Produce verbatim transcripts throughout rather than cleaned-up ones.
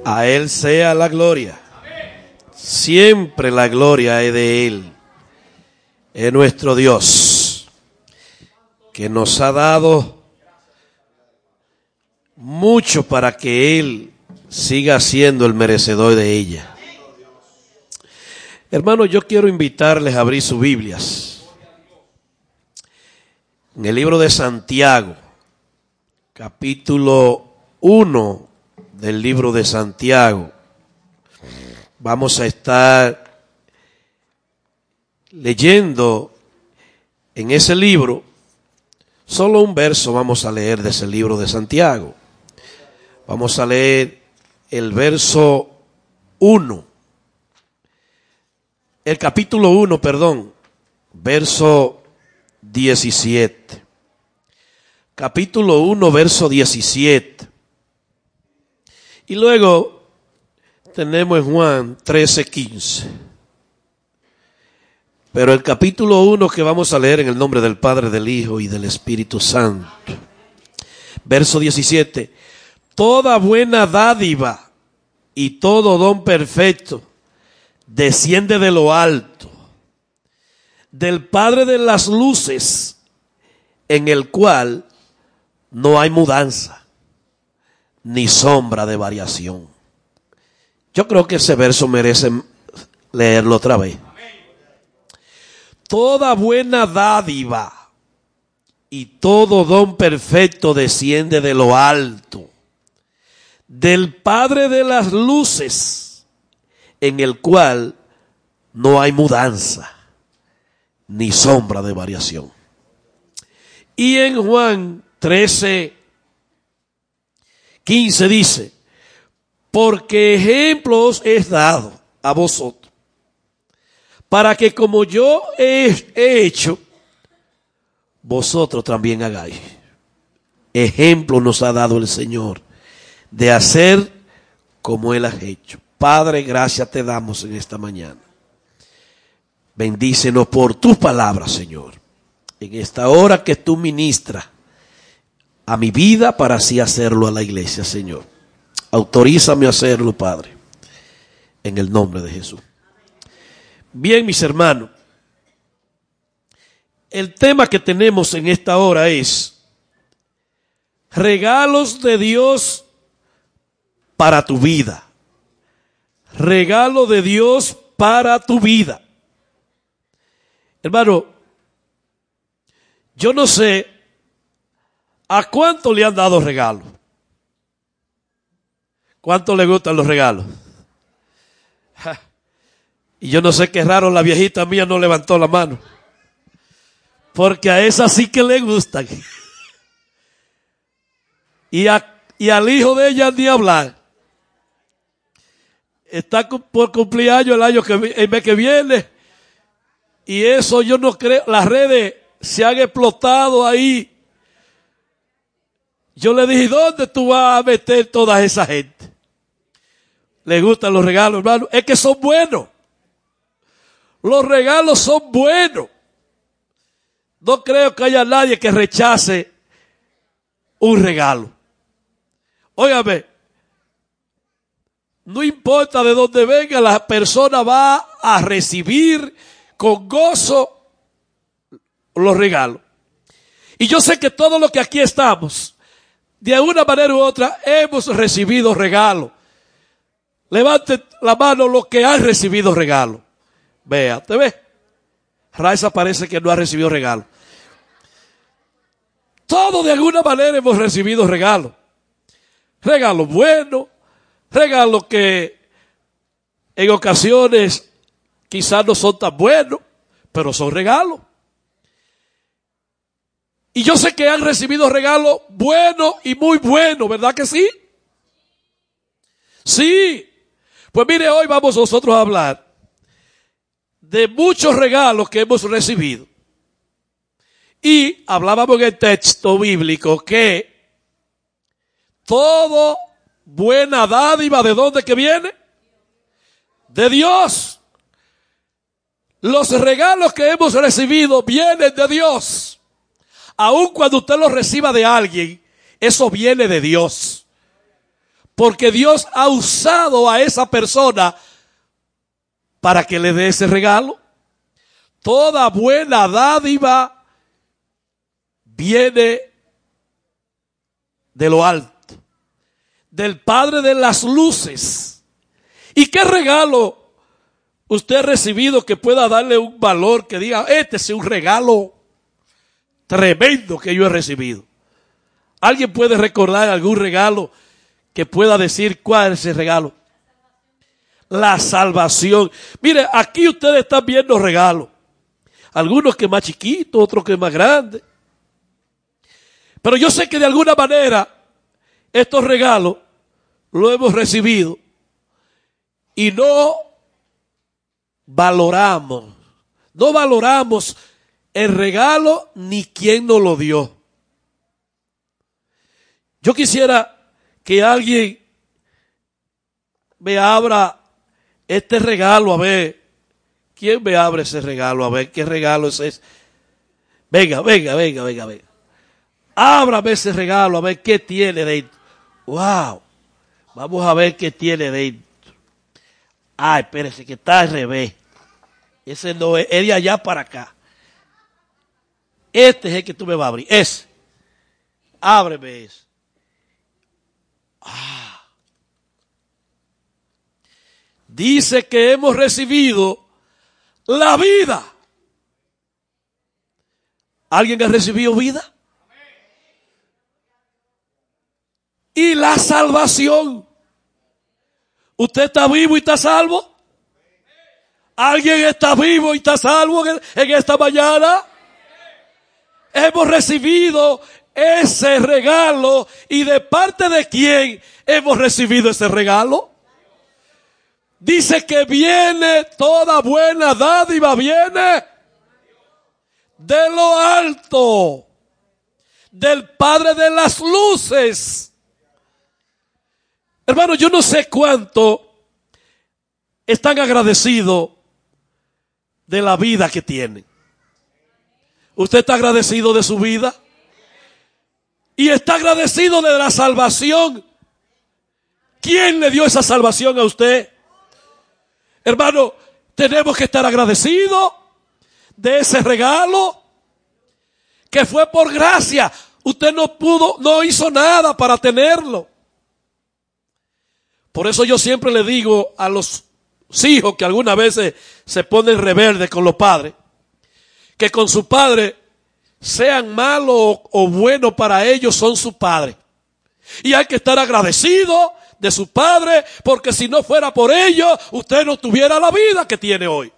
A Él sea la gloria. Siempre la gloria es de Él. Es nuestro Dios, que nos ha dado mucho para que Él siga siendo el merecedor de ella. Hermanos, yo quiero invitarles a abrir sus Biblias en el libro de Santiago, capítulo uno del libro de Santiago. Vamos a estar leyendo en ese libro, solo un verso vamos a leer de ese libro de Santiago. Vamos a leer el verso uno. El capítulo uno, perdón, verso diecisiete. Capítulo uno, verso diecisiete. Y luego tenemos en Juan trece, quince. Pero el capítulo uno que vamos a leer en el nombre del Padre, del Hijo y del Espíritu Santo. Verso diecisiete. Toda buena dádiva y todo don perfecto desciende de lo alto, del Padre de las luces, en el cual no hay mudanza ni sombra de variación. Yo creo que ese verso merece leerlo otra vez. Toda buena dádiva y todo don perfecto desciende de lo alto, del Padre de las luces, en el cual no hay mudanza ni sombra de variación. Y en Juan trece, quince dice: porque ejemplos es dado a vosotros, para que como yo he, he hecho, vosotros también hagáis. Ejemplo nos ha dado el Señor de hacer como Él ha hecho. Padre, gracias te damos en esta mañana. Bendícenos por tus palabras, Señor, en esta hora que tú ministras a mi vida para así hacerlo a la iglesia, Señor. Autorízame a hacerlo, Padre, en el nombre de Jesús. Bien, mis hermanos, el tema que tenemos en esta hora es regalos de Dios para tu vida. Regalo de Dios para tu vida. Hermano, yo no sé a cuánto le han dado regalos. ¿Cuánto le gustan los regalos? Ja. Y yo no sé qué raro, la viejita mía no levantó la mano, porque a esa sí que le gustan. Y, a, y al hijo de ella ni hablar. Está por cumplir años el año que el mes que viene. Y eso yo no creo, las redes se han explotado ahí. Yo le dije, ¿dónde tú vas a meter toda esa gente? Le gustan los regalos, hermano. Es que son buenos. Los regalos son buenos. No creo que haya nadie que rechace un regalo. Óigame, no importa de dónde venga, la persona va a recibir con gozo los regalos. Y yo sé que todos los que aquí estamos, de una manera u otra, hemos recibido regalos. Levanten la mano los que han recibido regalos. Vea, ¿te ve? Raiza parece que no ha recibido regalos. Todos de alguna manera hemos recibido regalos. Regalos buenos, regalos que en ocasiones quizás no son tan buenos, pero son regalos. Y yo sé que han recibido regalos buenos y muy buenos, ¿verdad que sí? Sí. Pues mire, hoy vamos nosotros a hablar de muchos regalos que hemos recibido. Y hablábamos en el texto bíblico que todo buena dádiva, ¿de dónde que viene? De Dios. Los regalos que hemos recibido vienen de Dios. Aun cuando usted los reciba de alguien, eso viene de Dios. porque Dios ha usado a esa persona para que le dé ese regalo. Toda buena dádiva viene de lo alto, del Padre de las luces. ¿Y qué regalo usted ha recibido que pueda darle un valor, que diga, este es un regalo tremendo que yo he recibido? ¿Alguien puede recordar algún regalo que pueda decir cuál es ese regalo? La salvación. Mire, aquí ustedes están viendo regalos. Algunos que más chiquitos, otros que más grandes. Pero yo sé que de alguna manera estos regalos los hemos recibido y no valoramos, no valoramos el regalo ni quién nos lo dio. Yo quisiera que alguien me abra este regalo, a ver, ¿quién me abre ese regalo? A ver, ¿qué regalo es ese? Venga, venga, venga, venga, venga. Ábrame ese regalo, a ver qué tiene dentro. Wow, vamos a ver qué tiene dentro. Ah, espérese que está al revés. Ese no es, es de allá para acá. Este es el que tú me vas a abrir, ese. Ábreme ese. Ah. Dice que hemos recibido la vida. ¿Alguien ha recibido vida? Y la salvación. ¿Usted está vivo y está salvo? ¿Alguien está vivo y está salvo en, en esta mañana? Hemos recibido ese regalo. ¿Y de parte de quién hemos recibido ese regalo? Dice que viene toda buena dádiva, viene de lo alto, del Padre de las luces. Hermano, yo no sé cuánto están agradecidos de la vida que tienen. ¿Usted está agradecido de su vida? ¿Y está agradecido de la salvación? ¿Quién le dio esa salvación a usted? Hermano, tenemos que estar agradecidos de ese regalo que fue por gracia. Usted no pudo, no hizo nada para tenerlo. Por eso yo siempre le digo a los hijos que algunas veces se ponen rebeldes con los padres, que con su padre, sean malos o buenos para ellos, son su padre. Y hay que estar agradecido de su padre, porque si no fuera por ellos, usted no tuviera la vida que tiene hoy.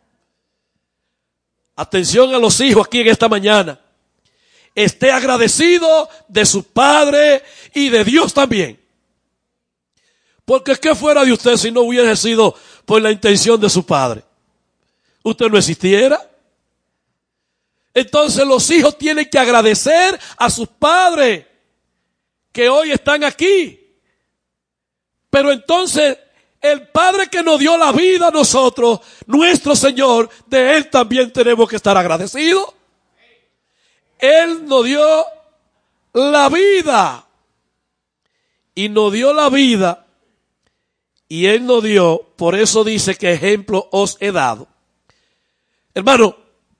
Atención a los hijos aquí en esta mañana. Esté agradecido de su padre y de Dios también. Porque ¿qué fuera de usted si no hubiera sido por la intención de su padre? Usted no existiera. Entonces los hijos tienen que agradecer a sus padres que hoy están aquí. Pero entonces el Padre que nos dio la vida a nosotros, nuestro Señor, de Él también tenemos que estar agradecidos. Él nos dio la vida. Y nos dio la vida. Y Él nos dio, por eso dice que ejemplo os he dado. Hermano,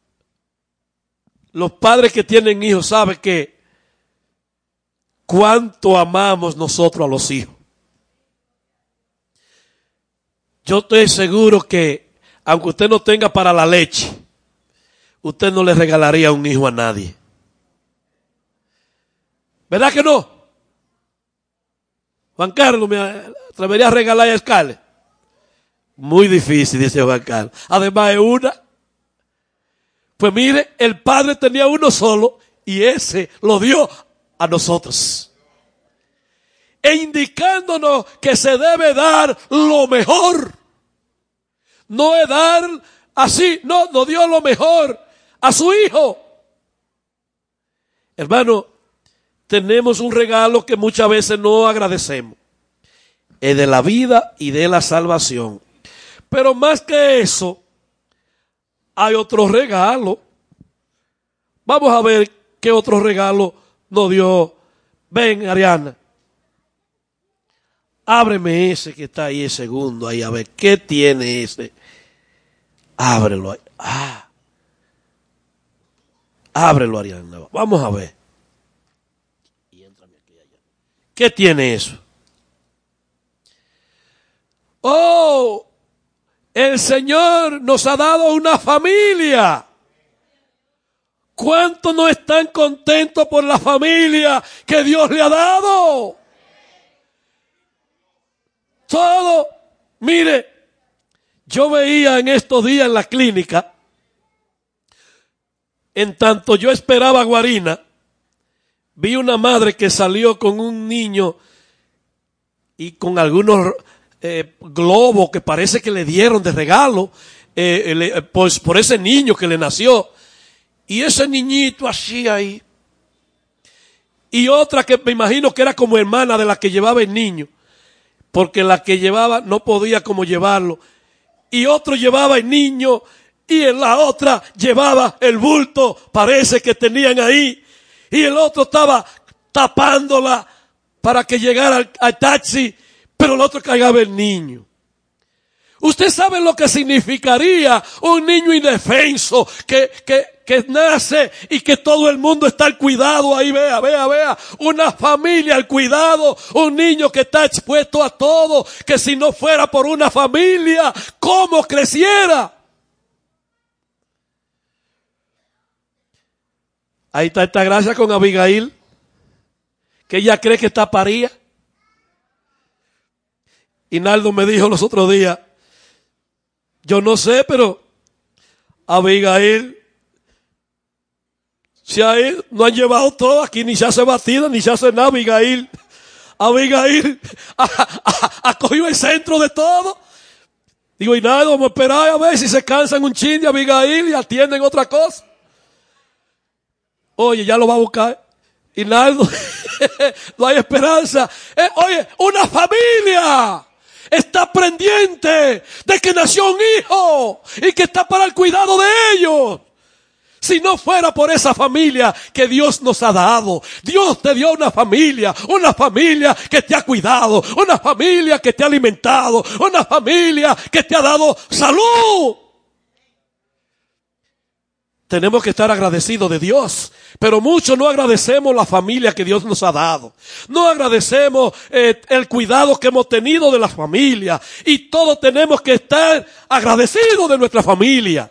los padres que tienen hijos saben que cuánto amamos nosotros a los hijos. Yo estoy seguro que, aunque usted no tenga para la leche, usted no le regalaría un hijo a nadie. ¿Verdad que no? Juan Carlos, ¿me atrevería a regalar a Scarlett? Muy difícil, dice Juan Carlos. Además es una. Pues mire, el Padre tenía uno solo y ese lo dio a nosotros. E indicándonos que se debe dar lo mejor. No es dar así, no, nos dio lo mejor a su hijo. Hermano, tenemos un regalo que muchas veces no agradecemos. Es de la vida y de la salvación. Pero más que eso, hay otro regalo. Vamos a ver qué otro regalo nos dio. Ven, Ariana. Ábreme ese que está ahí, el segundo, ahí, a ver, ¿qué tiene ese? Ábrelo ahí. Ah. Ábrelo, Ariana. Vamos a ver. ¿Qué tiene eso? Oh, el Señor nos ha dado una familia. ¿Cuántos no están contentos por la familia que Dios le ha dado? Todo. Mire, yo veía en estos días en la clínica, en tanto yo esperaba a Guarina, vi una madre que salió con un niño y con algunos eh, globos que parece que le dieron de regalo eh, le, pues, por ese niño que le nació. Y ese niñito así ahí. Y otra que me imagino que era como hermana de la que llevaba el niño, porque la que llevaba no podía como llevarlo. Y otro llevaba el niño y en la otra llevaba el bulto, parece que tenían ahí. Y el otro estaba tapándola para que llegara al, al taxi, pero el otro cargaba el niño. Usted sabe lo que significaría un niño indefenso que, que, que nace y que todo el mundo está al cuidado ahí, vea, vea, vea. Una familia al cuidado, un niño que está expuesto a todo, que si no fuera por una familia, ¿cómo creciera? Ahí está esta gracia con Abigail, que ella cree que está parida. Y Naldo me dijo los otros días, yo no sé, pero Abigail se ha ido, no han llevado todo aquí, ni se hace batida, ni se hace nada. Abigail, Abigail ha cogido el centro de todo. Digo, y nada, vamos a esperar a ver si se cansan un chin de Abigail y atienden otra cosa. Oye, ya lo va a buscar. Y Naldo, no hay esperanza. Eh, oye, una familia está pendiente de que nació un hijo y que está para el cuidado de ellos. Si no fuera por esa familia que Dios nos ha dado, Dios te dio una familia, una familia que te ha cuidado, una familia que te ha alimentado, una familia que te ha dado salud. Tenemos que estar agradecidos de Dios, pero muchos no agradecemos la familia que Dios nos ha dado. No agradecemos eh, el cuidado que hemos tenido de la familia. Y todos tenemos que estar agradecidos de nuestra familia.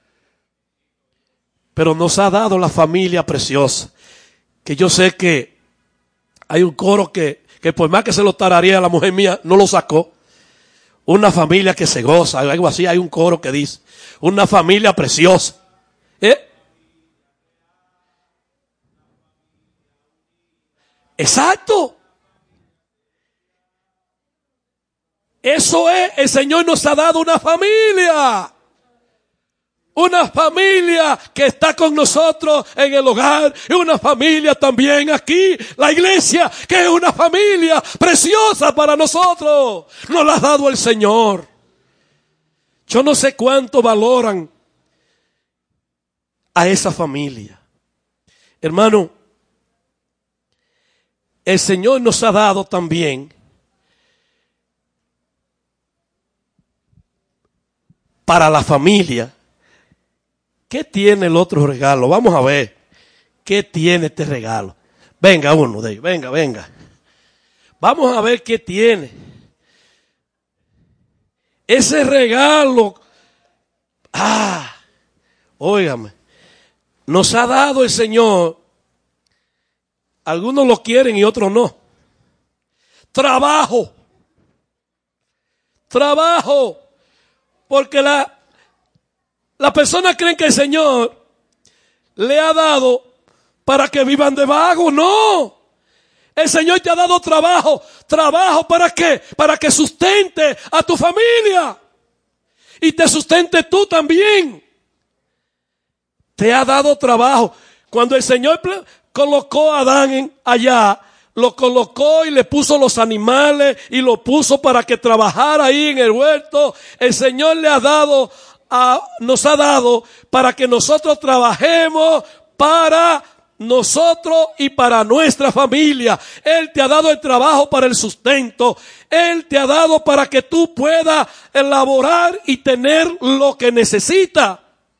Pero nos ha dado la familia preciosa. Que yo sé que hay un coro que, que por más que se lo tararía la mujer mía, no lo sacó. Una familia que se goza, algo así, hay un coro que dice. Una familia preciosa. ¿Eh? Exacto. Eso es, el Señor nos ha dado una familia. Una familia que está con nosotros en el hogar. Y una familia también aquí. La iglesia, que es una familia preciosa para nosotros. Nos la ha dado el Señor. Yo no sé cuánto valoran a esa familia. Hermano, el Señor nos ha dado también para la familia. ¿Qué tiene el otro regalo? Vamos a ver. ¿Qué tiene este regalo? Venga uno de ellos, venga, venga. Vamos a ver qué tiene. Ese regalo. Ah, óigame. Nos ha dado el Señor, algunos lo quieren y otros no. Trabajo. Trabajo. Porque la, la persona cree que el Señor le ha dado para que vivan de vago. No. El Señor te ha dado trabajo. ¿Trabajo para qué? Para que sustente a tu familia. Y te sustente tú también. Te ha dado trabajo. Cuando el Señor colocó a Adán en, allá, lo colocó y le puso los animales y lo puso para que trabajara ahí en el huerto. El Señor le ha dado, a, nos ha dado para que nosotros trabajemos para nosotros y para nuestra familia. Él te ha dado el trabajo para el sustento. Él te ha dado para que tú puedas elaborar y tener lo que necesitas.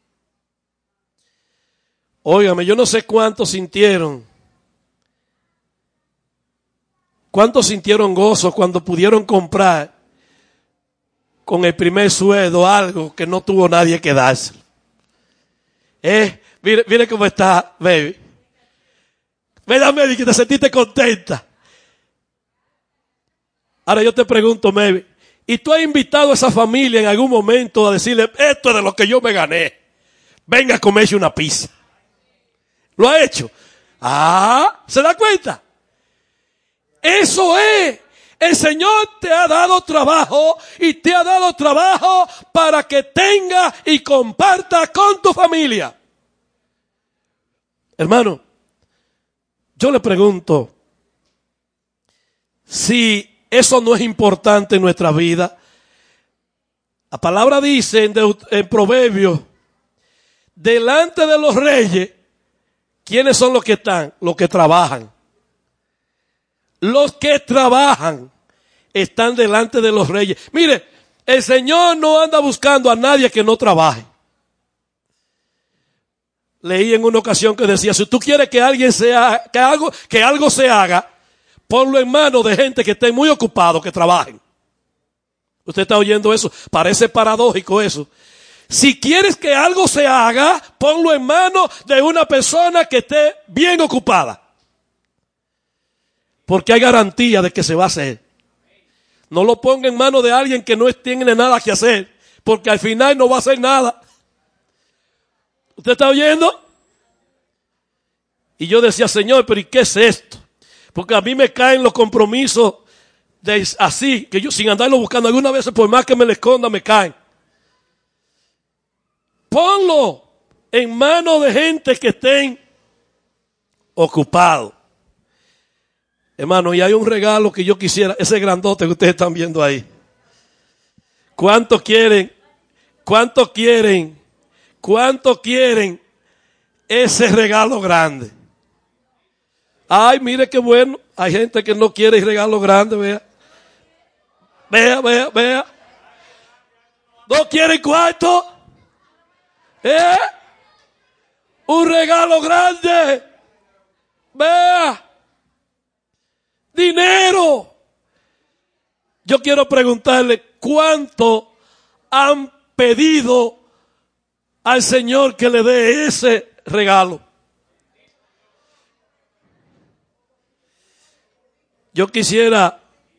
Óigame, yo no sé cuántos sintieron. ¿Cuántos sintieron gozo cuando pudieron comprar con el primer sueldo algo que no tuvo nadie que dárselo? Eh, mire, mire cómo está, baby. Mira, Mary, que te sentiste contenta. Ahora yo te pregunto, Mary, ¿y tú has invitado a esa familia en algún momento a decirle, esto es de lo que yo me gané? Venga a comerse una pizza. ¿Lo ha hecho? Ah, ¿se da cuenta? Eso es. El Señor te ha dado trabajo y te ha dado trabajo para que tenga y comparta con tu familia. Hermano, yo le pregunto, si eso no es importante en nuestra vida. La palabra dice en, Deut- en Proverbios, delante de los reyes, ¿quiénes son los que están? Los que trabajan. Los que trabajan están delante de los reyes. Mire, el Señor no anda buscando a nadie que no trabaje. Leí en una ocasión que decía, si tú quieres que alguien sea, que algo, que algo se haga, ponlo en manos de gente que esté muy ocupado, que trabajen. ¿Usted está oyendo eso? Parece paradójico eso. Si quieres que algo se haga, ponlo en manos de una persona que esté bien ocupada. Porque hay garantía de que se va a hacer. No lo ponga en manos de alguien que no tiene nada que hacer, porque al final no va a hacer nada. ¿Usted está oyendo? Y yo decía, Señor, pero ¿y qué es esto? Porque a mí me caen los compromisos de así, que yo sin andarlo buscando, algunas veces por más que me le esconda, me caen. Ponlo en manos de gente que estén ocupados. Hermano, y hay un regalo que yo quisiera, ese grandote que ustedes están viendo ahí. ¿Cuántos quieren? ¿Cuántos quieren? ¿Cuántos quieren ese regalo grande? Ay, mire qué bueno. Hay gente que no quiere el regalo grande, vea. Vea, vea, vea. ¿No quieren cuarto? ¿Eh? Un regalo grande. Vea. Dinero. Yo quiero preguntarle, ¿cuánto han pedido al Señor que le dé ese regalo? Yo quisiera.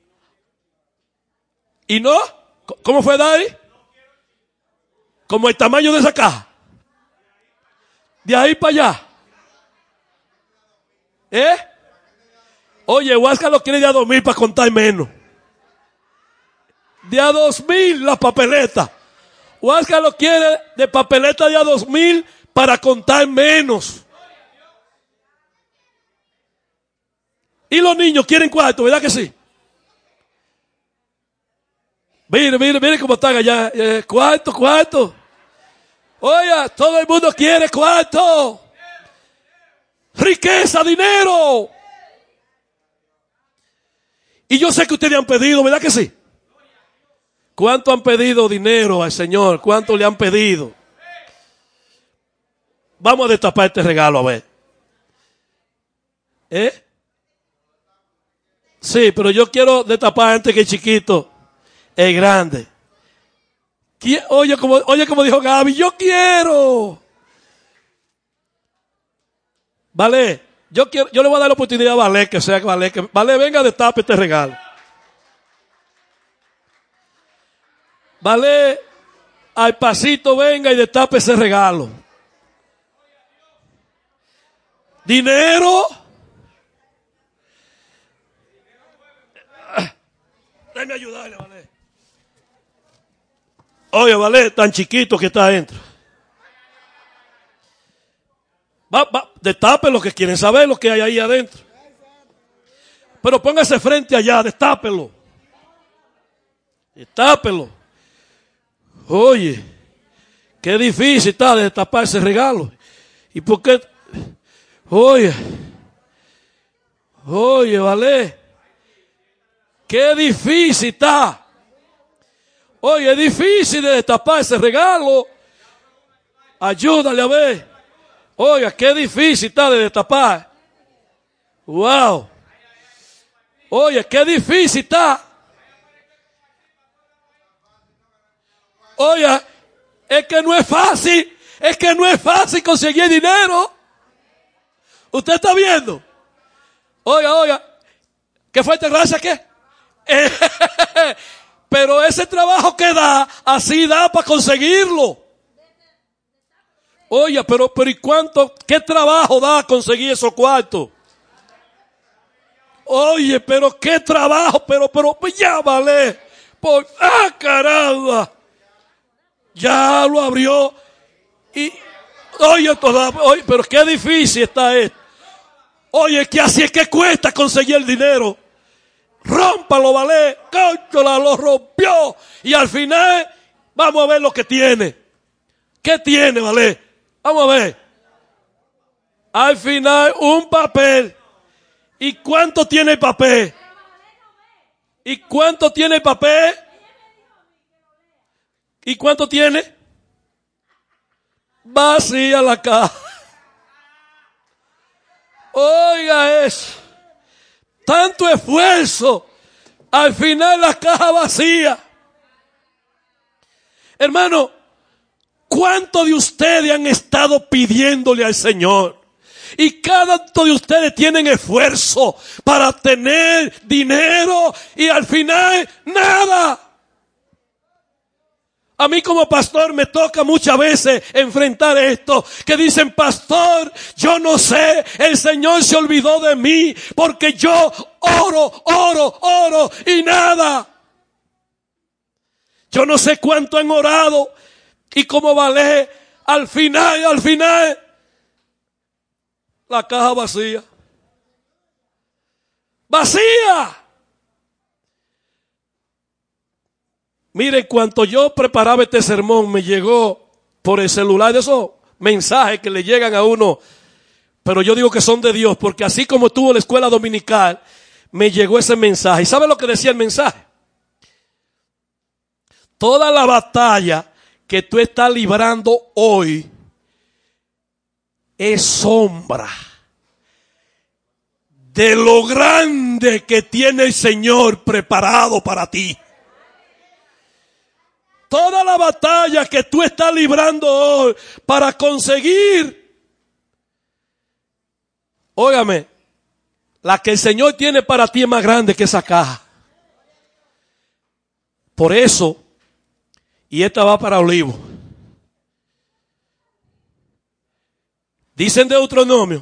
¿Y no? ¿Cómo fue, Dari? Como el tamaño de esa caja. De ahí para allá. ¿Eh? Oye, Huáscar lo quiere de a dos mil para contar menos. De a dos mil la papeleta. Huáscar lo quiere de papeleta de a dos mil para contar menos. Y los niños quieren cuarto, ¿verdad que sí? Mire, mire, mire cómo están allá. Eh, cuarto, cuarto. Oye, todo el mundo quiere cuarto. Riqueza, dinero. Y yo sé que ustedes han pedido, ¿verdad que sí? ¿Cuánto han pedido dinero al Señor? ¿Cuánto le han pedido? Vamos a destapar este regalo, a ver. ¿Eh? Sí, pero yo quiero destapar antes que el chiquito, el grande. Oye, como, oye, como dijo Gaby, yo quiero. Vale, yo quiero, yo le voy a dar la oportunidad a Vale, que sea que Vale, que Vale venga, destape este regalo. Vale, al pasito venga y destape ese regalo. Dinero. Déjame ayudarle, Vale. Oye, Vale, tan chiquito que está adentro. Va, va, destape lo que quieren saber, lo que hay ahí adentro. Pero póngase frente allá, destápelo. Destápelo. Oye, qué difícil está de destapar ese regalo. ¿Y por qué? Oye, oye, vale. Qué difícil está. Oye, es difícil de destapar ese regalo. Ayúdale a ver. Oiga, qué difícil está de destapar. Wow. Oye, qué difícil está. Oye, es que no es fácil. Es que no es fácil conseguir dinero. ¿Usted está viendo? Oiga, oiga. ¿Qué fuerte gracia qué? Pero ese trabajo que da, así da para conseguirlo. Oye, pero, pero ¿y cuánto, qué trabajo da conseguir esos cuartos? Oye, pero qué trabajo, pero, pero, pues ya vale. Por, ah, caramba. Ya lo abrió. Y, oye, toda, oye, pero qué difícil está esto. Oye, que así es que cuesta conseguir el dinero. Rómpalo, vale. Cónchola, lo rompió. Y al final, vamos a ver lo que tiene. ¿Qué tiene, vale? Vamos a ver. Al final, un papel. ¿Y cuánto tiene el papel? ¿Y cuánto tiene el papel? ¿Y cuánto tiene? Vacía la caja. Oiga eso. Tanto esfuerzo. Al final la caja vacía. Hermano, ¿cuántos de ustedes han estado pidiéndole al Señor? Y cada uno de ustedes tienen esfuerzo para tener dinero y al final nada. A mí como pastor me toca muchas veces enfrentar esto, que dicen, pastor, yo no sé, el Señor se olvidó de mí porque yo oro, oro, oro y nada. Yo no sé cuánto han orado y cómo vale, al final, al final, la caja vacía. ¡Vacía! Mire, cuando yo preparaba este sermón, me llegó por el celular de esos mensajes que le llegan a uno, pero yo digo que son de Dios, porque así como estuvo la escuela dominical, me llegó ese mensaje. ¿Y sabe lo que decía el mensaje? Toda la batalla que tú estás librando hoy es sombra de lo grande que tiene el Señor preparado para ti. Toda la batalla que tú estás librando hoy para conseguir, óigame, la que el Señor tiene para ti es más grande que esa caja. Por eso, y esta va para Olivo, dice en Deuteronomio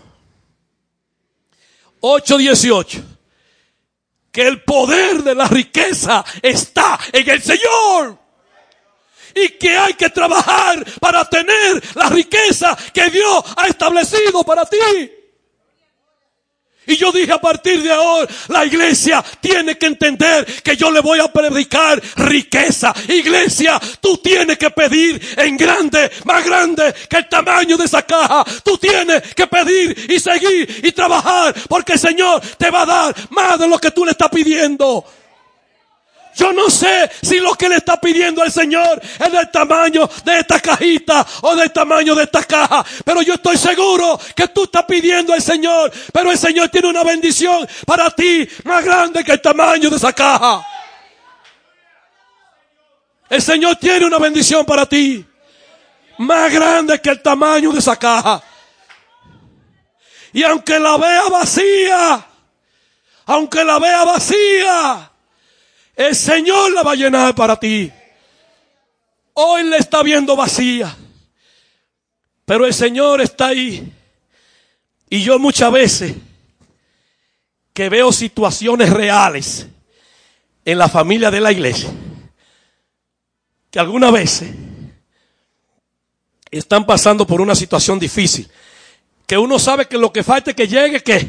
ocho dieciocho que el poder de la riqueza está en el Señor. Y que hay que trabajar para tener la riqueza que Dios ha establecido para ti. Y yo dije, a partir de ahora, la iglesia tiene que entender que yo le voy a predicar riqueza. Iglesia, tú tienes que pedir en grande, más grande que el tamaño de esa caja. Tú tienes que pedir y seguir y trabajar, porque el Señor te va a dar más de lo que tú le estás pidiendo. Yo no sé si lo que le está pidiendo al Señor es del tamaño de esta cajita o del tamaño de esta caja. Pero yo estoy seguro que tú estás pidiendo al Señor. Pero el Señor tiene una bendición para ti más grande que el tamaño de esa caja. El Señor tiene una bendición para ti más grande que el tamaño de esa caja. Y aunque la vea vacía, aunque la vea vacía, el Señor la va a llenar para ti. Hoy la está viendo vacía, pero el Señor está ahí. Y yo muchas veces que veo situaciones reales en la familia de la iglesia, que algunas veces están pasando por una situación difícil, que uno sabe que lo que falta es que llegue, ¿qué?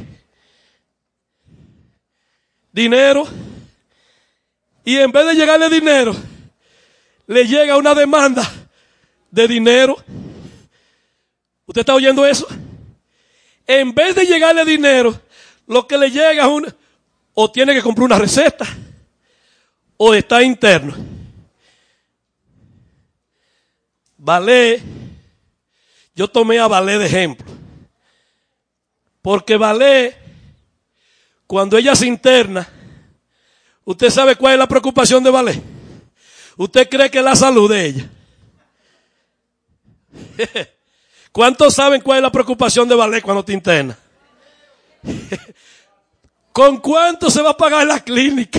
Dinero. Y en vez de llegarle dinero, le llega una demanda de dinero. ¿Usted está oyendo eso? en vez de llegarle dinero, lo que le llega es una, o tiene que comprar una receta, o está interno. Ballet, yo tomé a Ballet de ejemplo, porque Ballet, cuando ella se interna, ¿usted sabe cuál es la preocupación de Ballet? ¿Usted cree que es la salud de ella? ¿Cuántos saben cuál es la preocupación de Ballet cuando te interna? ¿Con cuánto se va a pagar la clínica?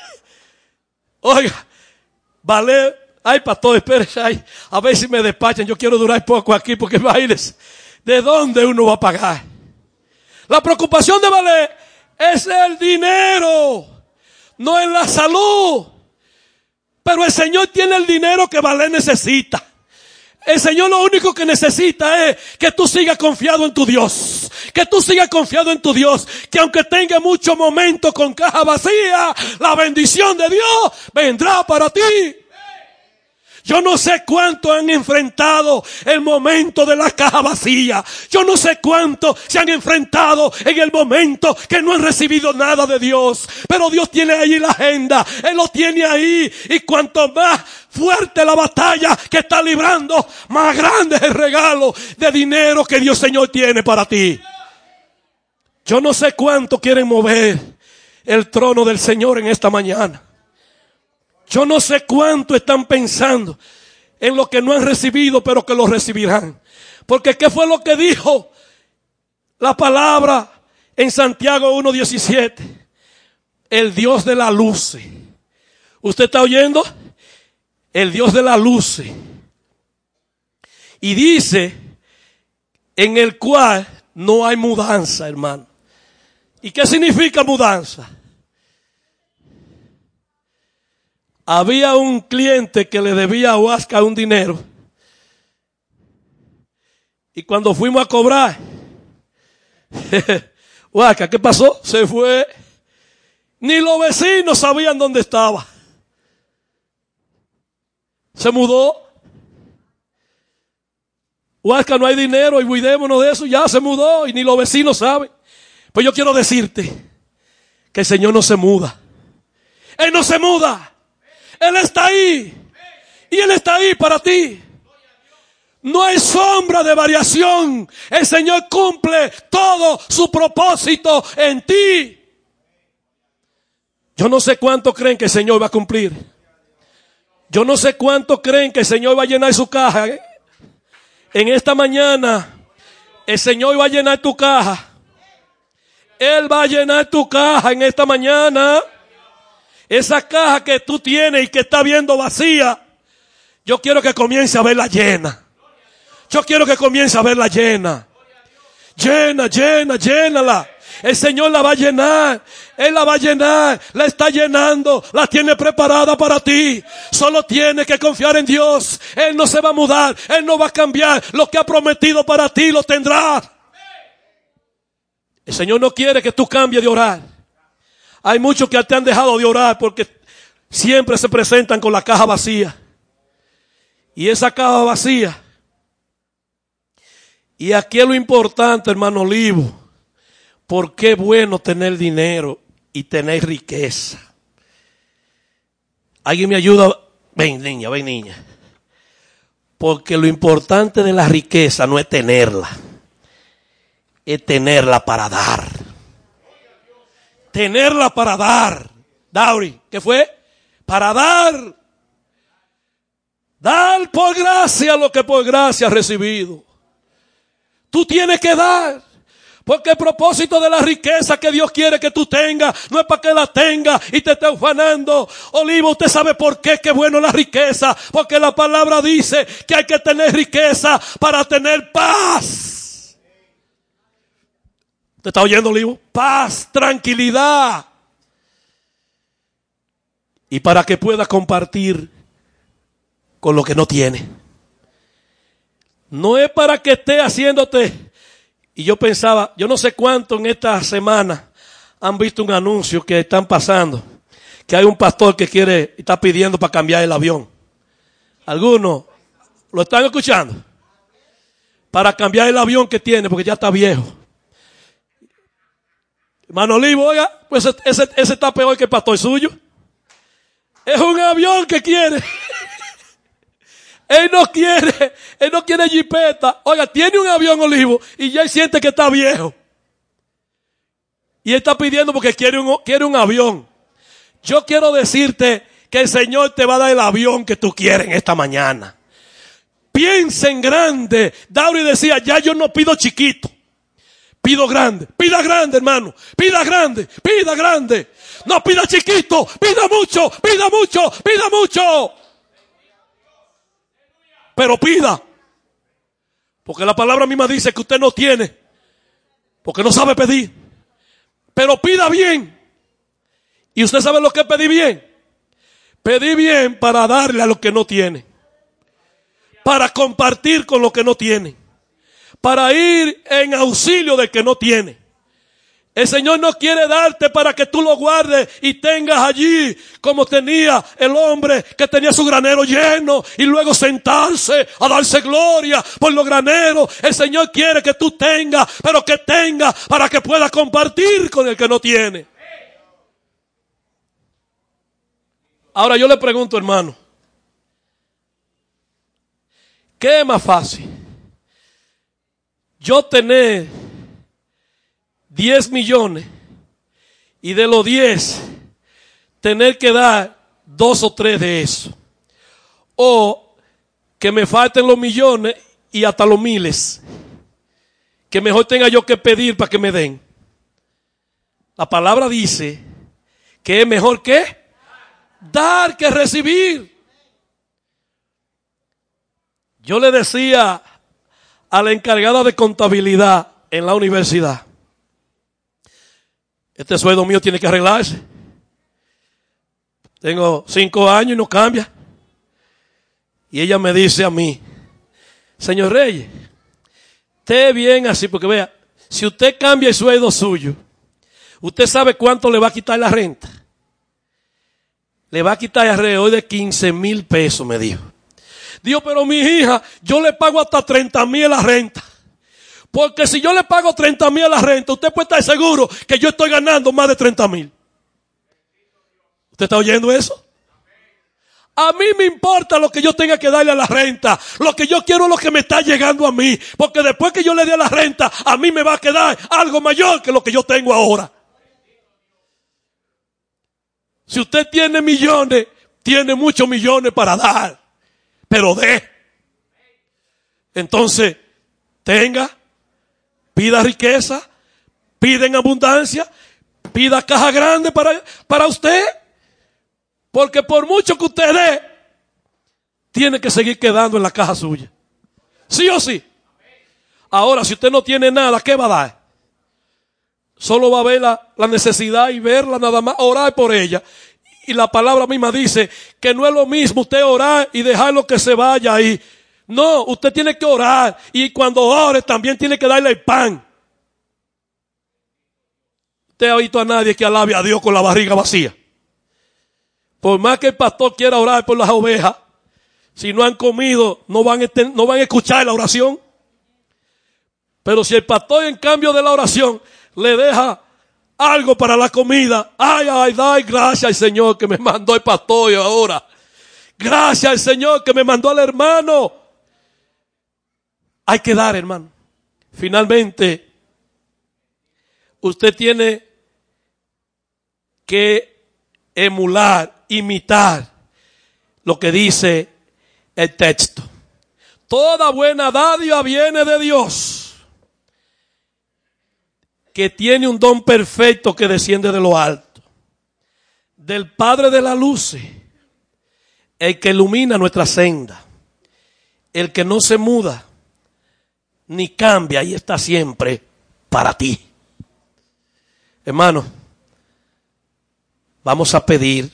Oiga, Ballet, ay pastor, espérese, ay, a ver si me despachan, yo quiero durar poco aquí porque imagínense, ¿de dónde uno va a pagar? La preocupación de Ballet es el dinero, no es la salud. Pero el Señor tiene el dinero que Ballet necesita. El Señor lo único que necesita es que tú sigas confiado en tu Dios. Que tú sigas confiado en tu Dios. Que aunque tenga muchos momentos con caja vacía, la bendición de Dios vendrá para ti. Yo no sé cuánto han enfrentado el momento de la caja vacía. Yo no sé cuánto se han enfrentado en el momento que no han recibido nada de Dios. Pero Dios tiene ahí la agenda. Él lo tiene ahí. Y cuanto más fuerte la batalla que está librando, más grande es el regalo de dinero que Dios Señor tiene para ti. Yo no sé cuánto quieren mover el trono del Señor en esta mañana. Yo no sé cuánto están pensando en lo que no han recibido, pero que lo recibirán. Porque ¿qué fue lo que dijo la palabra en Santiago uno diecisiete? El Dios de la luz. ¿Usted está oyendo? El Dios de la luz. Y dice, en el cual no hay mudanza, hermano. ¿Y qué significa mudanza? Había un cliente que le debía a Huáscar un dinero. Y cuando fuimos a cobrar, Huáscar, ¿qué pasó? Se fue. Ni los vecinos sabían dónde estaba. Se mudó. Huáscar, no hay dinero y cuidémonos de eso. Ya se mudó y ni los vecinos saben. Pues yo quiero decirte que el Señor no se muda. Él no se muda. Él está ahí. Y Él está ahí para ti. No hay sombra de variación. El Señor cumple todo su propósito en ti. Yo no sé cuánto creen que el Señor va a cumplir. Yo no sé cuánto creen que el Señor va a llenar su caja. ¿eh? En esta mañana, el Señor va a llenar tu caja. Él va a llenar tu caja en esta mañana. Esa caja que tú tienes y que está viendo vacía, yo quiero que comience a verla llena. Yo quiero que comience a verla llena. Llena, llena, llénala. El Señor la va a llenar. Él la va a llenar. La está llenando. La tiene preparada para ti. Solo tienes que confiar en Dios. Él no se va a mudar. Él no va a cambiar. Lo que ha prometido para ti lo tendrá. El Señor no quiere que tú cambies de orar. Hay muchos que te han dejado de orar porque siempre se presentan con la caja vacía. Y esa caja vacía. Y aquí es lo importante, hermano Olivo. Porque es bueno tener dinero y tener riqueza. ¿Alguien me ayuda? Ven, niña, ven, niña. Porque lo importante de la riqueza no es tenerla. Es tenerla para dar. Tenerla para dar. Dauri, ¿qué fue? Para dar. Dar por gracia lo que por gracia has recibido. Tú tienes que dar. Porque el propósito de la riqueza que Dios quiere que tú tengas no es para que la tengas y te esté ufanando. Olivo, usted sabe por qué que bueno la riqueza. Porque la palabra dice que hay que tener riqueza para tener paz. ¿Te está oyendo, Olivo? Paz, tranquilidad. Y para que pueda compartir con lo que no tiene. No es para que esté haciéndote. Y yo pensaba, yo no sé cuánto en esta semana han visto un anuncio que están pasando. Que hay un pastor que quiere, está pidiendo para cambiar el avión. ¿Algunos lo están escuchando? Para cambiar el avión que tiene porque ya está viejo. Hermano Olivo, oiga, pues ese, ese está peor que el pastor suyo. Es un avión que quiere. Él no quiere, él no quiere jipeta. Oiga, tiene un avión, Olivo, y ya él siente que está viejo. Y él está pidiendo porque quiere un, quiere un avión. Yo quiero decirte que el Señor te va a dar el avión que tú quieres en esta mañana. Piensa en grande. David decía, ya yo no pido chiquito. Pido grande. Pida grande, hermano. Pida grande. Pida grande. No pida chiquito. Pida mucho. Pida mucho. Pida mucho. Pero pida. Porque la palabra misma dice que usted no tiene. Porque no sabe pedir. Pero pida bien. ¿Y usted sabe lo que es pedir bien? Pedir bien para darle a lo que no tiene. Para compartir con lo que no tiene. Para ir en auxilio del que no tiene. El Señor no quiere darte para que tú lo guardes y tengas allí como tenía el hombre que tenía su granero lleno y luego sentarse a darse gloria por los graneros. El Señor quiere que tú tengas, pero que tengas para que puedas compartir con el que no tiene. Ahora yo le pregunto, hermano, ¿qué es más fácil? Yo tener diez millones y de los diez tener que dar dos o tres de eso. O que me falten los millones y hasta los miles. Que mejor tenga yo que pedir para que me den. La palabra dice que es mejor que dar que recibir. Yo le decía a la encargada de contabilidad en la universidad, este sueldo mío tiene que arreglarse. Tengo cinco años y no cambia. Y ella me dice a mí, señor Reyes, esté bien así, porque vea, si usted cambia el sueldo suyo, ¿usted sabe cuánto le va a quitar la renta? Le va a quitar alrededor de quince mil pesos, me dijo. Dijo, pero mi hija, yo le pago hasta treinta mil la renta. Porque si yo le pago treinta mil a la renta, usted puede estar seguro que yo estoy ganando más de treinta mil. ¿Usted está oyendo eso? A mí me importa lo que yo tenga que darle a la renta. Lo que yo quiero es lo que me está llegando a mí. Porque después que yo le dé a la renta, a mí me va a quedar algo mayor que lo que yo tengo ahora. Si usted tiene millones, tiene muchos millones para dar. Pero dé. Entonces, tenga. Pida riqueza, pida en abundancia, pida caja grande para, para usted. Porque por mucho que usted dé, tiene que seguir quedando en la caja suya. ¿Sí o sí? Ahora, si usted no tiene nada, ¿qué va a dar? Solo va a ver la, la necesidad y verla nada más, orar por ella. Y la palabra misma dice que no es lo mismo usted orar y dejarlo que se vaya ahí. No, usted tiene que orar y cuando ore también tiene que darle el pan. Usted ha oído a nadie que alabe a Dios con la barriga vacía. Por más que el pastor quiera orar por las ovejas, si no han comido, no van a, no van a escuchar la oración. Pero si el pastor en cambio de la oración le deja algo para la comida, ay, ay, ay, gracias al Señor que me mandó el pastor ahora. Gracias al Señor que me mandó al hermano. Hay que dar, hermano. Finalmente, usted tiene que emular, imitar lo que dice el texto. Toda buena dádiva viene de Dios, que tiene un don perfecto que desciende de lo alto, del Padre de la luz, el que ilumina nuestra senda, el que no se muda ni cambia y está siempre para ti. Hermano, vamos a pedir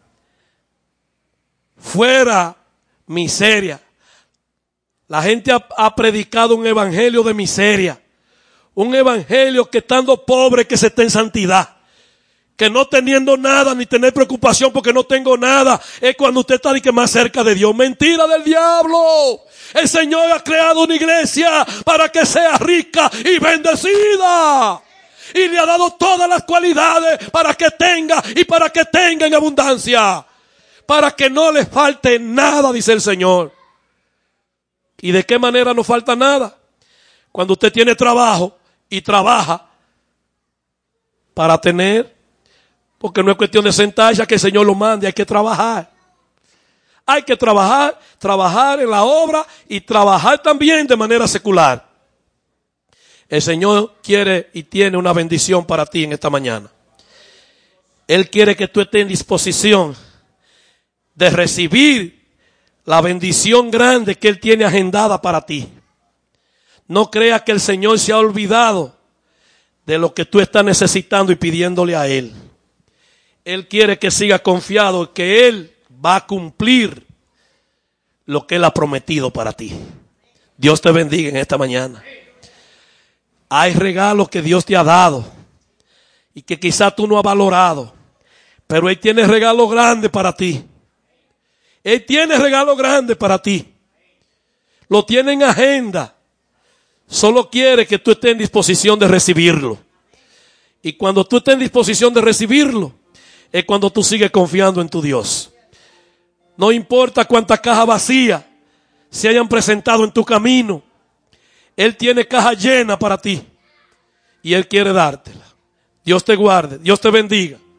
fuera miseria. La gente ha, ha predicado un evangelio de miseria, un evangelio que estando pobre que se esté en santidad, que no teniendo nada ni tener preocupación porque no tengo nada es cuando usted está que más cerca de Dios. Mentira del diablo. El Señor ha creado una iglesia para que sea rica y bendecida. y le ha dado todas las cualidades para que tenga y para que tenga en abundancia. Para que no le falte nada, dice el Señor. ¿Y de qué manera no falta nada? Cuando usted tiene trabajo y trabaja para tener, porque no es cuestión de sentarse a que el Señor lo mande, hay que trabajar. Hay que trabajar, trabajar en la obra y trabajar también de manera secular. El Señor quiere y tiene una bendición para ti en esta mañana. Él quiere que tú estés en disposición de recibir la bendición grande que Él tiene agendada para ti. No creas que el Señor se ha olvidado de lo que tú estás necesitando y pidiéndole a Él. Él quiere que sigas confiado que Él va a cumplir lo que Él ha prometido para ti. Dios te bendiga en esta mañana. Hay regalos que Dios te ha dado y que quizás tú no has valorado, pero Él tiene regalos grandes para ti. Él tiene regalos grandes para ti. Lo tiene en agenda. Solo quiere que tú estés en disposición de recibirlo. Y cuando tú estés en disposición de recibirlo, es cuando tú sigues confiando en tu Dios. No importa cuántas cajas vacías se hayan presentado en tu camino. Él tiene caja llena para ti. Y Él quiere dártela. Dios te guarde. Dios te bendiga.